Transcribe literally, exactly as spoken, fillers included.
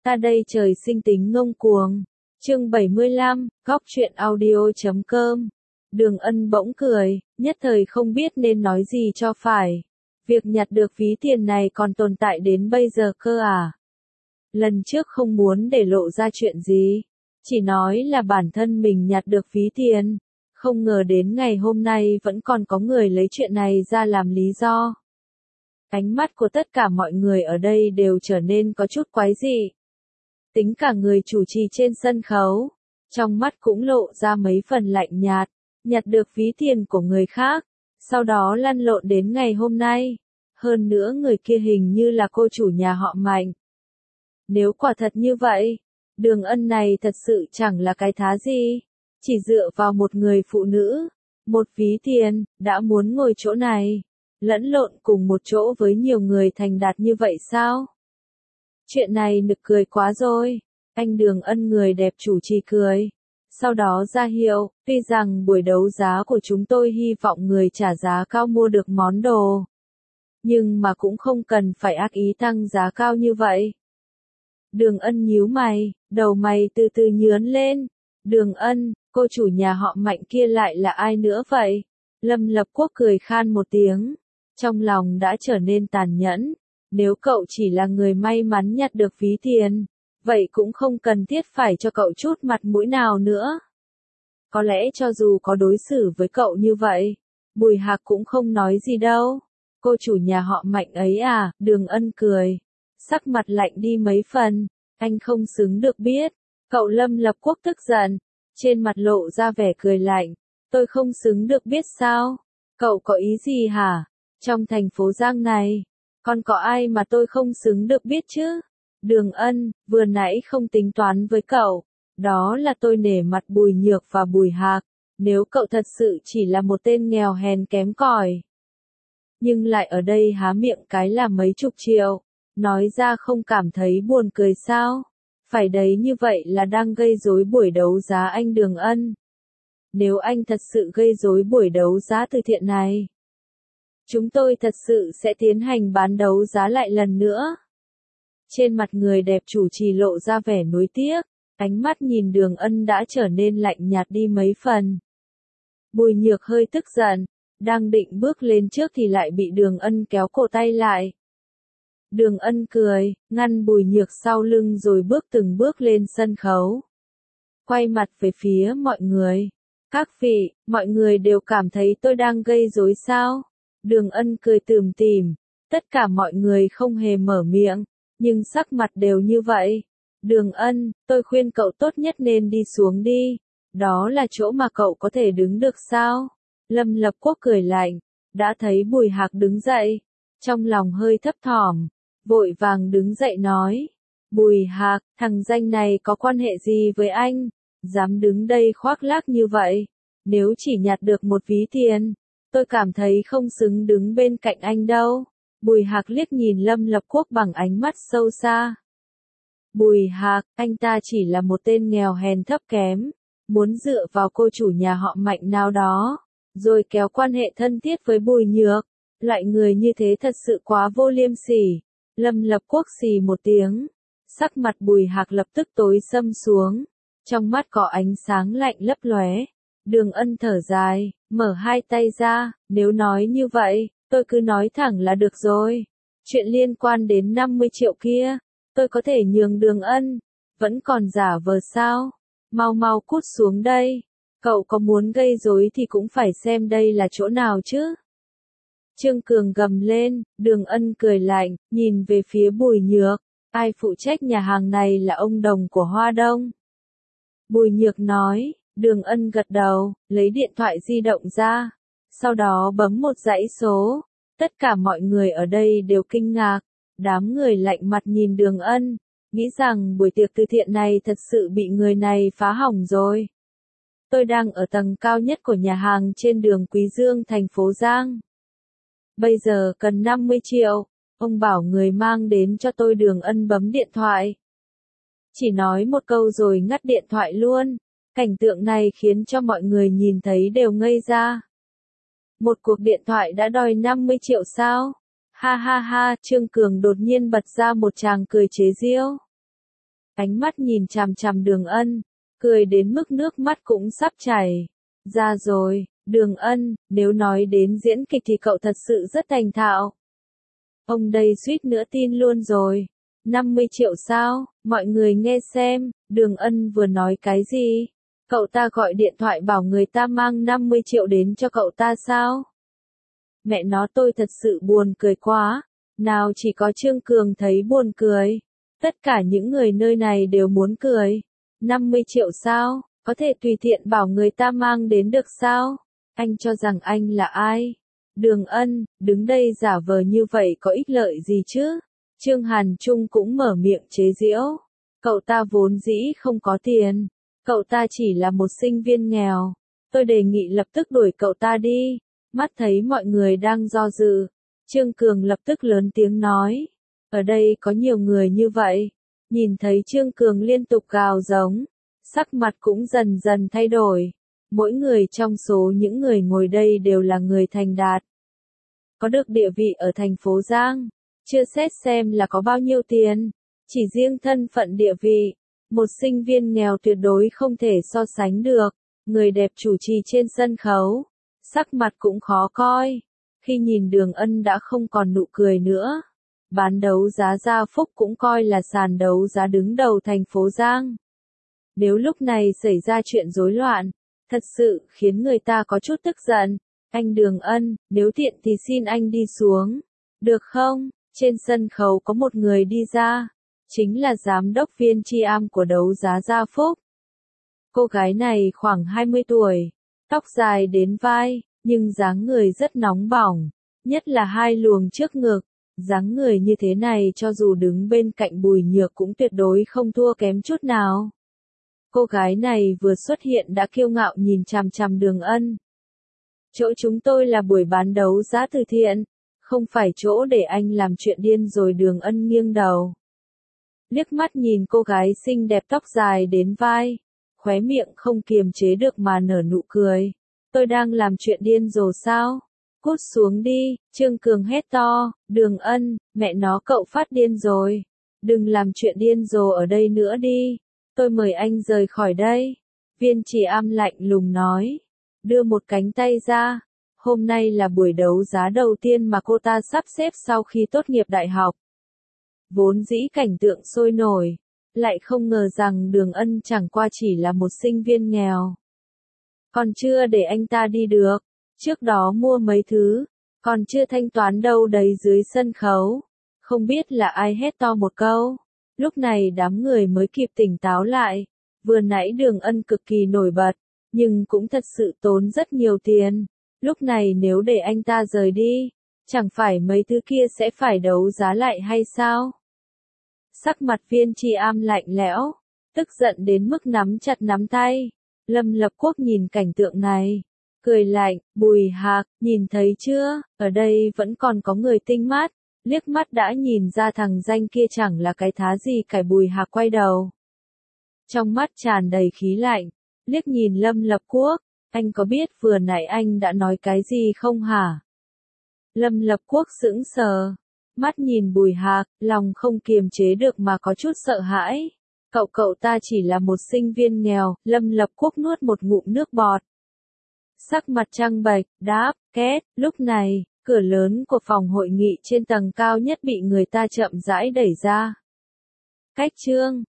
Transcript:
Ta đây trời sinh tính ngông cuồng. Chương bảy mươi lăm, góc truyện audio chấm com. Đường Ân bỗng cười, nhất thời không biết nên nói gì cho phải. Việc nhặt được ví tiền này còn tồn tại đến bây giờ cơ à? Lần trước không muốn để lộ ra chuyện gì, chỉ nói là bản thân mình nhặt được ví tiền. Không ngờ đến ngày hôm nay vẫn còn có người lấy chuyện này ra làm lý do. Ánh mắt của tất cả mọi người ở đây đều trở nên có chút quái dị. Tính cả người chủ trì trên sân khấu, trong mắt cũng lộ ra mấy phần lạnh nhạt, nhặt được ví tiền của người khác, sau đó lăn lộn đến ngày hôm nay. Hơn nữa người kia hình như là cô chủ nhà họ Mạnh. Nếu quả thật như vậy, Đường Ân này thật sự chẳng là cái thá gì. Chỉ dựa vào một người phụ nữ, một ví tiền, đã muốn ngồi chỗ này, lẫn lộn cùng một chỗ với nhiều người thành đạt như vậy sao? Chuyện này nực cười quá rồi. Anh Đường Ân người đẹp chủ trì cười. Sau đó ra hiệu, tuy rằng buổi đấu giá của chúng tôi hy vọng người trả giá cao mua được món đồ. Nhưng mà cũng không cần phải ác ý tăng giá cao như vậy. Đường Ân nhíu mày, đầu mày từ từ nhướn lên. Đường Ân, cô chủ nhà họ Mạnh kia lại là ai nữa vậy? Lâm Lập Quốc cười khan một tiếng. Trong lòng đã trở nên tàn nhẫn. Nếu cậu chỉ là người may mắn nhặt được ví tiền, vậy cũng không cần thiết phải cho cậu chút mặt mũi nào nữa. Có lẽ cho dù có đối xử với cậu như vậy, Bùi Hạc cũng không nói gì đâu. Cô chủ nhà họ Mạnh ấy à? Đường Ân cười. Sắc mặt lạnh đi mấy phần. Anh không xứng được biết. Cậu Lâm Lập Quốc tức giận. Trên mặt lộ ra vẻ cười lạnh. Tôi không xứng được biết sao? Cậu có ý gì hả? Trong thành phố Giang này, còn có ai mà tôi không xứng được biết chứ? Đường Ân, vừa nãy không tính toán với cậu. Đó là tôi nể mặt Bùi Nhược và Bùi Hạc. Nếu cậu thật sự chỉ là một tên nghèo hèn kém cỏi, nhưng lại ở đây há miệng cái là mấy chục triệu, nói ra không cảm thấy buồn cười sao? Phải đấy, như vậy là đang gây rối buổi đấu giá anh Đường Ân. Nếu anh thật sự gây rối buổi đấu giá từ thiện này, chúng tôi thật sự sẽ tiến hành bán đấu giá lại lần nữa. Trên mặt người đẹp chủ trì lộ ra vẻ nuối tiếc, ánh mắt nhìn Đường Ân đã trở nên lạnh nhạt đi mấy phần. Bùi Nhược hơi tức giận, đang định bước lên trước thì lại bị Đường Ân kéo cổ tay lại. Đường Ân cười, ngăn Bùi Nhược sau lưng rồi bước từng bước lên sân khấu. Quay mặt về phía mọi người. Các vị, mọi người đều cảm thấy tôi đang gây rối sao? Đường Ân cười tủm tỉm. Tất cả mọi người không hề mở miệng, nhưng sắc mặt đều như vậy. Đường Ân, tôi khuyên cậu tốt nhất nên đi xuống đi. Đó là chỗ mà cậu có thể đứng được sao? Lâm Lập Quốc cười lạnh, đã thấy Bùi Hạc đứng dậy. Trong lòng hơi thấp thỏm, vội vàng đứng dậy nói. Bùi Hạc, thằng danh này có quan hệ gì với anh? Dám đứng đây khoác lác như vậy? Nếu chỉ nhặt được một ví tiền, tôi cảm thấy không xứng đứng bên cạnh anh đâu. Bùi Hạc liếc nhìn Lâm Lập Quốc bằng ánh mắt sâu xa. Bùi Hạc, anh ta chỉ là một tên nghèo hèn thấp kém, muốn dựa vào cô chủ nhà họ Mạnh nào đó, rồi kéo quan hệ thân thiết với Bùi Nhược. Loại người như thế thật sự quá vô liêm sỉ. Lâm Lập Quốc xì một tiếng. Sắc mặt Bùi Hạc lập tức tối sầm xuống. Trong mắt có ánh sáng lạnh lấp lóe. Đường Ân thở dài, mở hai tay ra. Nếu nói như vậy, tôi cứ nói thẳng là được rồi. Chuyện liên quan đến năm mươi triệu kia, tôi có thể nhường Đường Ân. Vẫn còn giả vờ sao? Mau mau cút xuống đây. Cậu có muốn gây rối thì cũng phải xem đây là chỗ nào chứ. Trương Cường gầm lên. Đường Ân cười lạnh, nhìn về phía Bùi Nhược. Ai phụ trách nhà hàng này là ông Đồng của Hoa Đông? Bùi Nhược nói. Đường Ân gật đầu, lấy điện thoại di động ra. Sau đó bấm một dãy số. Tất cả mọi người ở đây đều kinh ngạc. Đám người lạnh mặt nhìn Đường Ân, nghĩ rằng buổi tiệc từ thiện này thật sự bị người này phá hỏng rồi. Tôi đang ở tầng cao nhất của nhà hàng trên đường Quý Dương thành phố Giang. Bây giờ cần năm mươi triệu, ông bảo người mang đến cho tôi. Đường Ân bấm điện thoại. Chỉ nói một câu rồi ngắt điện thoại luôn. Cảnh tượng này khiến cho mọi người nhìn thấy đều ngây ra. Một cuộc điện thoại đã đòi năm mươi triệu sao? Ha ha ha, Trương Cường đột nhiên bật ra một tràng cười chế giễu. Ánh mắt nhìn chằm chằm Đường Ân, cười đến mức nước mắt cũng sắp chảy ra rồi. Đường Ân, nếu nói đến diễn kịch thì cậu thật sự rất thành thạo. Ông đây suýt nữa tin luôn rồi. năm mươi triệu sao? Mọi người nghe xem, Đường Ân vừa nói cái gì? Cậu ta gọi điện thoại bảo người ta mang năm mươi triệu đến cho cậu ta sao? Mẹ nó, tôi thật sự buồn cười quá. Nào chỉ có Trương Cường thấy buồn cười. Tất cả những người nơi này đều muốn cười. năm mươi triệu sao? Có thể tùy tiện bảo người ta mang đến được sao? Anh cho rằng anh là ai? Đường Ân, đứng đây giả vờ như vậy có ích lợi gì chứ? Trương Hàn Trung cũng mở miệng chế giễu. Cậu ta vốn dĩ không có tiền. Cậu ta chỉ là một sinh viên nghèo. Tôi đề nghị lập tức đuổi cậu ta đi. Mắt thấy mọi người đang do dự. Trương Cường lập tức lớn tiếng nói. Ở đây có nhiều người như vậy. Nhìn thấy Trương Cường liên tục gào giống. Sắc mặt cũng dần dần thay đổi. Mỗi người trong số những người ngồi đây đều là người thành đạt. Có được địa vị ở thành phố Giang. Chưa xét xem là có bao nhiêu tiền. Chỉ riêng thân phận địa vị. Một sinh viên nghèo tuyệt đối không thể so sánh được. Người đẹp chủ trì trên sân khấu. Sắc mặt cũng khó coi. Khi nhìn Đường Ân đã không còn nụ cười nữa. Bán đấu giá Gia Phúc cũng coi là sàn đấu giá đứng đầu thành phố Giang. Nếu lúc này xảy ra chuyện rối loạn, thật sự khiến người ta có chút tức giận. Anh Đường Ân, nếu tiện thì xin anh đi xuống. Được không? Trên sân khấu có một người đi ra. Chính là giám đốc viên tri am của đấu giá Gia Phúc. Cô gái này khoảng hai mươi tuổi. Tóc dài đến vai, nhưng dáng người rất nóng bỏng. Nhất là hai luồng trước ngực. Dáng người như thế này cho dù đứng bên cạnh Bùi Nhược cũng tuyệt đối không thua kém chút nào. Cô gái này vừa xuất hiện đã kiêu ngạo nhìn chằm chằm Đường Ân. Chỗ chúng tôi là buổi bán đấu giá từ thiện, không phải chỗ để anh làm chuyện điên rồi. Đường Ân nghiêng đầu. Liếc mắt nhìn cô gái xinh đẹp tóc dài đến vai, khóe miệng không kiềm chế được mà nở nụ cười. Tôi đang làm chuyện điên rồi sao? Cút xuống đi, Trương Cường hét to. Đường Ân, mẹ nó cậu phát điên rồi. Đừng làm chuyện điên rồ ở đây nữa đi. Tôi mời anh rời khỏi đây. Viên chỉ am lạnh lùng nói. Đưa một cánh tay ra. Hôm nay là buổi đấu giá đầu tiên mà cô ta sắp xếp sau khi tốt nghiệp đại học. Vốn dĩ cảnh tượng sôi nổi. Lại không ngờ rằng Đường Ân chẳng qua chỉ là một sinh viên nghèo. Còn chưa để anh ta đi được. Trước đó mua mấy thứ. Còn chưa thanh toán đâu đấy dưới sân khấu. Không biết là ai hét to một câu. Lúc này đám người mới kịp tỉnh táo lại. Vừa nãy Đường Ân cực kỳ nổi bật. Nhưng cũng thật sự tốn rất nhiều tiền. Lúc này nếu để anh ta rời đi. Chẳng phải mấy thứ kia sẽ phải đấu giá lại hay sao? Sắc mặt viên tri am lạnh lẽo. Tức giận đến mức nắm chặt nắm tay. Lâm Lập Quốc nhìn cảnh tượng này. Cười lạnh, Bùi Hạc, nhìn thấy chưa, ở đây vẫn còn có người tinh mắt. Liếc mắt đã nhìn ra thằng danh kia chẳng là cái thá gì cả. Bùi Hạc quay đầu. Trong mắt tràn đầy khí lạnh. Liếc nhìn Lâm Lập Quốc. Anh có biết vừa nãy anh đã nói cái gì không hả? Lâm Lập Quốc sững sờ. Mắt nhìn Bùi Hạc, lòng không kiềm chế được mà có chút sợ hãi. Cậu cậu ta chỉ là một sinh viên nghèo. Lâm Lập Quốc nuốt một ngụm nước bọt. Sắc mặt trăng bệch, đáp, két. Lúc này, cửa lớn của phòng hội nghị trên tầng cao nhất bị người ta chậm rãi đẩy ra. Cách Trương,